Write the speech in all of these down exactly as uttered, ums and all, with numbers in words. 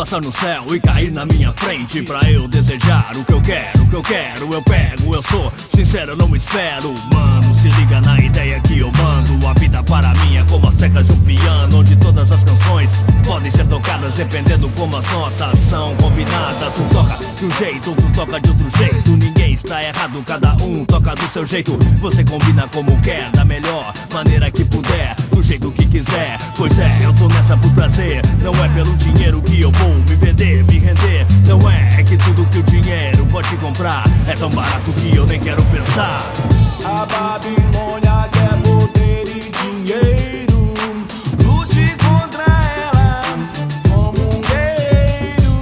passar no céu e cair na minha frente, pra eu desejar o que eu quero, o que eu quero eu pego. Eu sou sincero, eu não espero. Mano, se liga na ideia que eu mando. A vida para mim é como as teclas de um piano, onde todas as canções podem ser tocadas dependendo como as notas são combinadas. Um toca de um jeito, outro toca de outro jeito. Ninguém está errado, cada um toca do seu jeito. Você combina como quer, da melhor maneira que puder, do jeito que quiser. Pois é, eu tô nessa por prazer. Não é pelo dinheiro que eu vou me vender, me render. Não é, é que tudo que o dinheiro pode comprar é tão barato que eu nem quero pensar. A Babilônia quer poder e dinheiro. Lute contra ela como um guerreiro.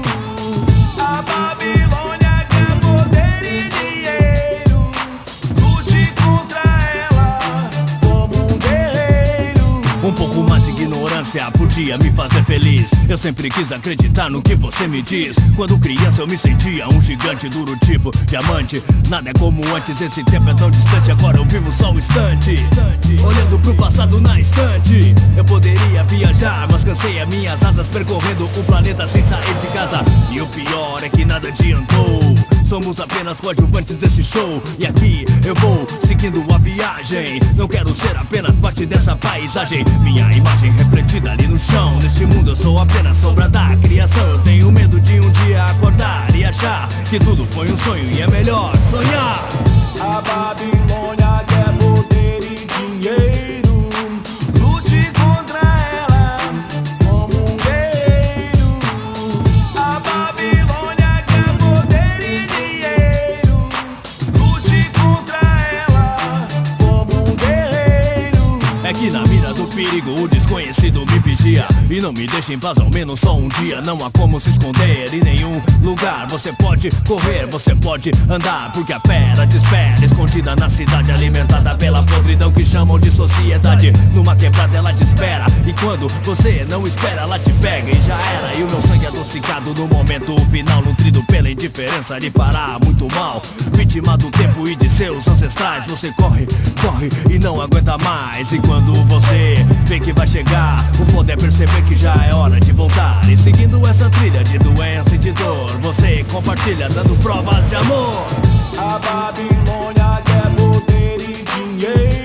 A Babilônia quer poder e dinheiro. Lute contra ela como um guerreiro. Um pouco mais de ignorância podia me fazer feliz. Eu sempre quis acreditar no que você me diz. Quando criança eu me sentia um gigante duro tipo diamante. Nada é como antes, esse tempo é tão distante. Agora eu vivo só o instante, olhando pro passado na estante. Eu poderia viajar, mas cansei as minhas asas percorrendo o planeta sem sair de casa. E o pior é que nada adiantou. Somos apenas coadjuvantes desse show. E aqui eu vou seguindo a viagem. Não quero ser apenas parte dessa paisagem. Minha imagem refletida ali no chão. Neste mundo eu sou apenas sombra da criação. Eu tenho medo de um dia acordar e achar que tudo foi um sonho e é melhor sonhar. A Babilônia quer poder e dinheiro. Lute contra ela como um guerreiro. A Babilônia quer poder e dinheiro. Lute contra ela como um guerreiro. É que na mira do perigo o desconhecido me vigia e não me deixa em paz ao menos só um dia. Não há como se esconder em nenhum lugar. Você pode correr, você pode andar, porque a fera te espera escondida na cidade, alimentada pela podridão que chamam de sociedade. Numa quebrada ela te espera e quando você não espera ela te pega e já era. E o meu sangue adocicado no momento final, nutrido pela indiferença, lhe fará muito mal. Vítima do tempo e de seus ancestrais, você corre, corre e não aguenta mais. E quando você vê que vai chegar, o foda é perceber que já é hora de voltar. E seguindo essa trilha de doença e de dor, você compartilha dando provas de amor. A Babilônia quer poder e dinheiro.